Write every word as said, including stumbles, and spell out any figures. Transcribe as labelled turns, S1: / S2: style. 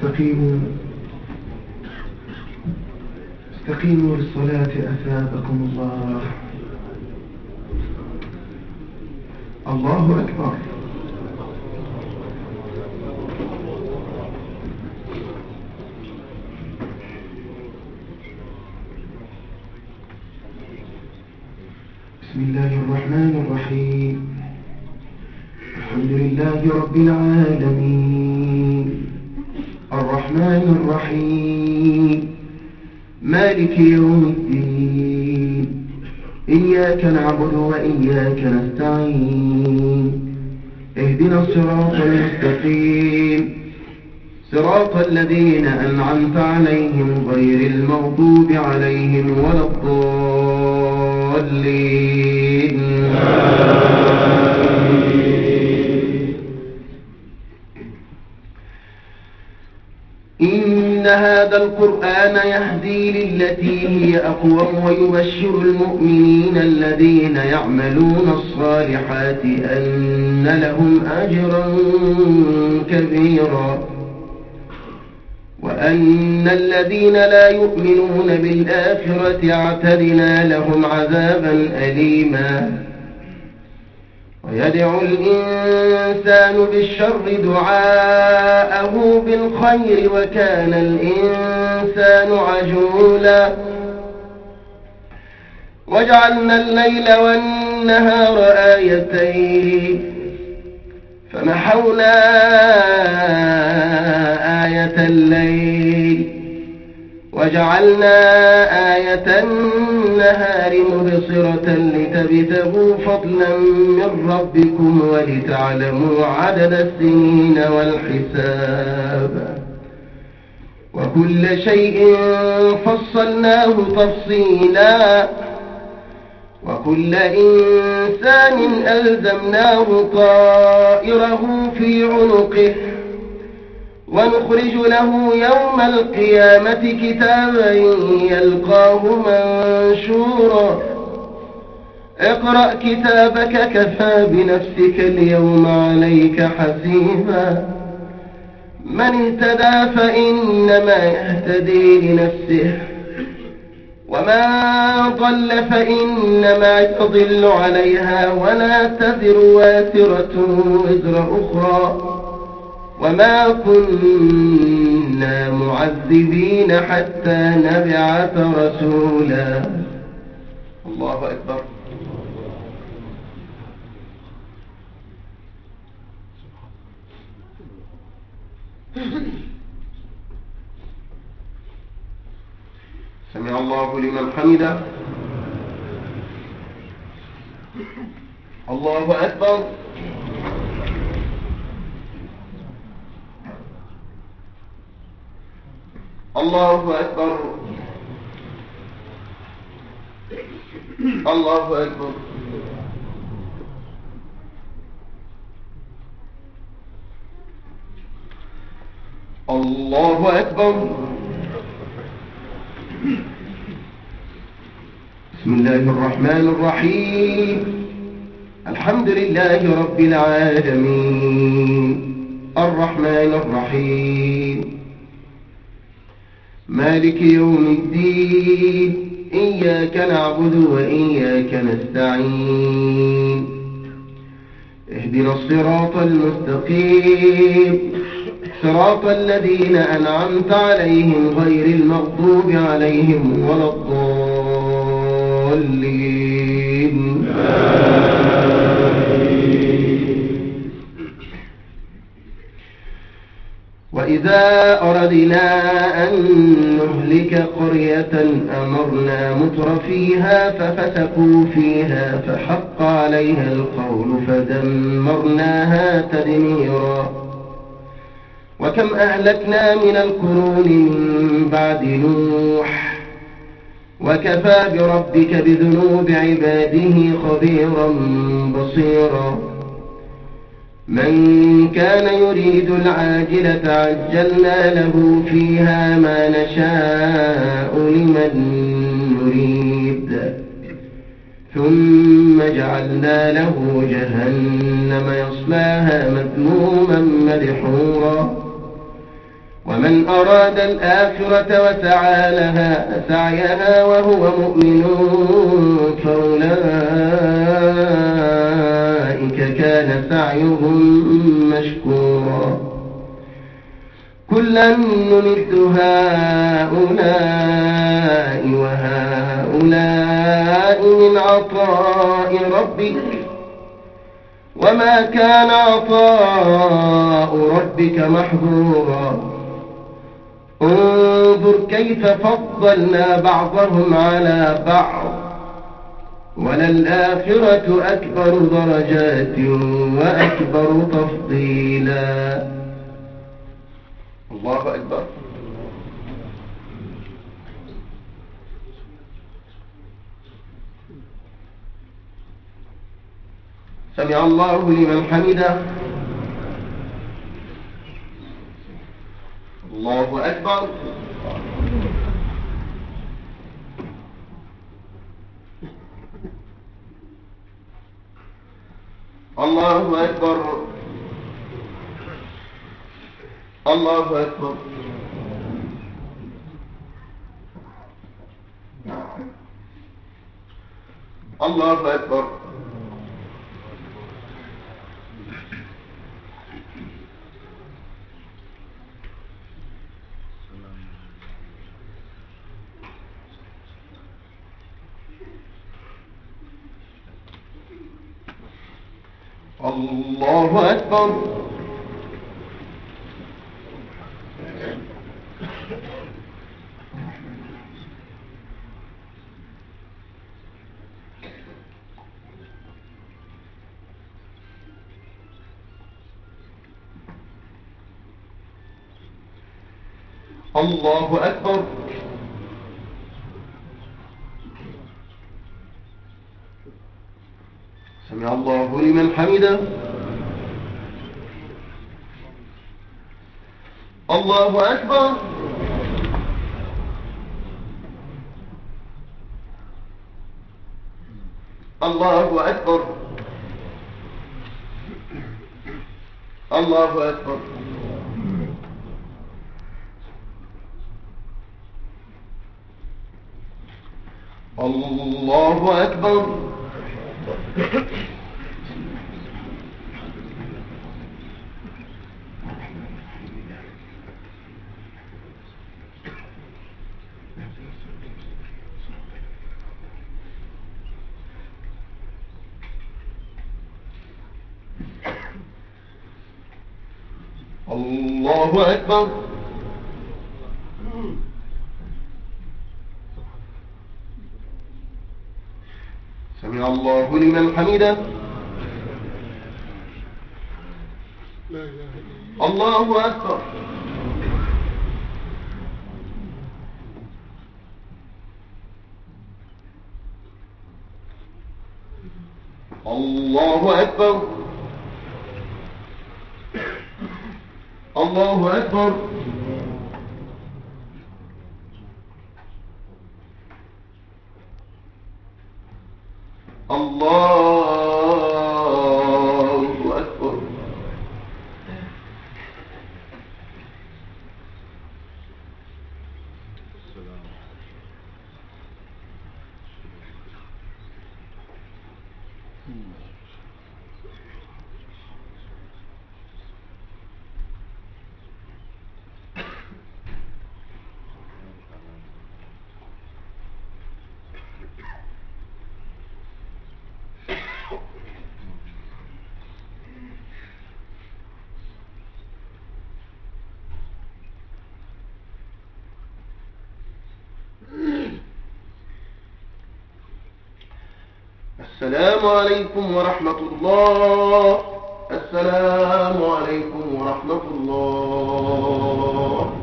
S1: استقيموا استقيموا للصلاة أثابكم الله. الله أكبر. بسم الله الرحمن الرحيم. الحمد لله رب العالمين الرحمن الرحيم مالك يوم الدين إياك نعبد وإياك نستعين اهدنا الصراط المستقيم صراط الذين أنعمت عليهم غير المغضوب عليهم ولا الضالين. إن هذا القرآن يهدي للتي هي أقوم ويبشر المؤمنين الذين يعملون الصالحات أن لهم أجرا كبيرا وأن الذين لا يؤمنون بالآخرة اعتدنا لهم عذابا أليما. ويدعو الإنسان بالشر دعاءه بالخير وكان الإنسان عجولا. وجعلنا الليل والنهار آيتين فمحونا آية الليل وجعلنا آية النهار مبصرة لتبتغوا فضلا من ربكم ولتعلموا عدد السنين والحساب وكل شيء فصلناه تفصيلا وكل إنسان ألزمناه طائره في عنقه ونخرج له يوم القيامة كتابا يلقاه منشورا. اقرأ كتابك كفى بنفسك اليوم عليك حسيبا. من اهتدى فإنما يهتدي لنفسه وما ضل فإنما يضل عليها ولا تزر وازرة وزر أخرى وما كنا معذبين حتى نبعث رسولا. الله أكبر. سمع الله لمن حمده. الله أكبر. الله أكبر. الله أكبر. الله أكبر. بسم الله الرحمن الرحيم. الحمد لله رب العالمين الرحمن الرحيم مالك يوم الدين إياك نعبد وإياك نستعين اهدنا الصراط المستقيم صراط الذين أنعمت عليهم غير المغضوب عليهم ولا الضالين. وإذا أردنا أن نهلك قرية أمرنا متر فيها ففسقوا فيها فحق عليها القول فدمرناها تدميرا. وكم أهلكنا من القرون من بعد نوح وكفى بربك بذنوب عباده خبيرا بصيرا. من كان يريد العاجلة عجلنا له فيها ما نشاء لمن نريد ثم جعلنا له جهنم يصلاها مذموما مدحورا. ومن ومن أراد الآخرة وسعى لها سعيها وهو مؤمن فأولئك كان سعيهم مشكورا كلا نمد هؤلاء وهؤلاء من عطاء ربك وما كان عطاء ربك محظورا انظر كيف فضلنا بعضهم على بعض وللآخرة أكبر درجات وأكبر تفضيلا. الله أكبر. سمع الله لمن حمده. الله أكبر. الله أكبر. الله أكبر. الله أكبر. الله أكبر. الله أكبر. سمع الله لمن حمده. الله أكبر. الله أكبر. الله أكبر. الله أكبر. الله أكبر. سمع الله لمن حمده. الله أكبر. الله أكبر. الله أكبر. الله أكبر. السلام عليكم ورحمة الله. السلام عليكم ورحمة الله.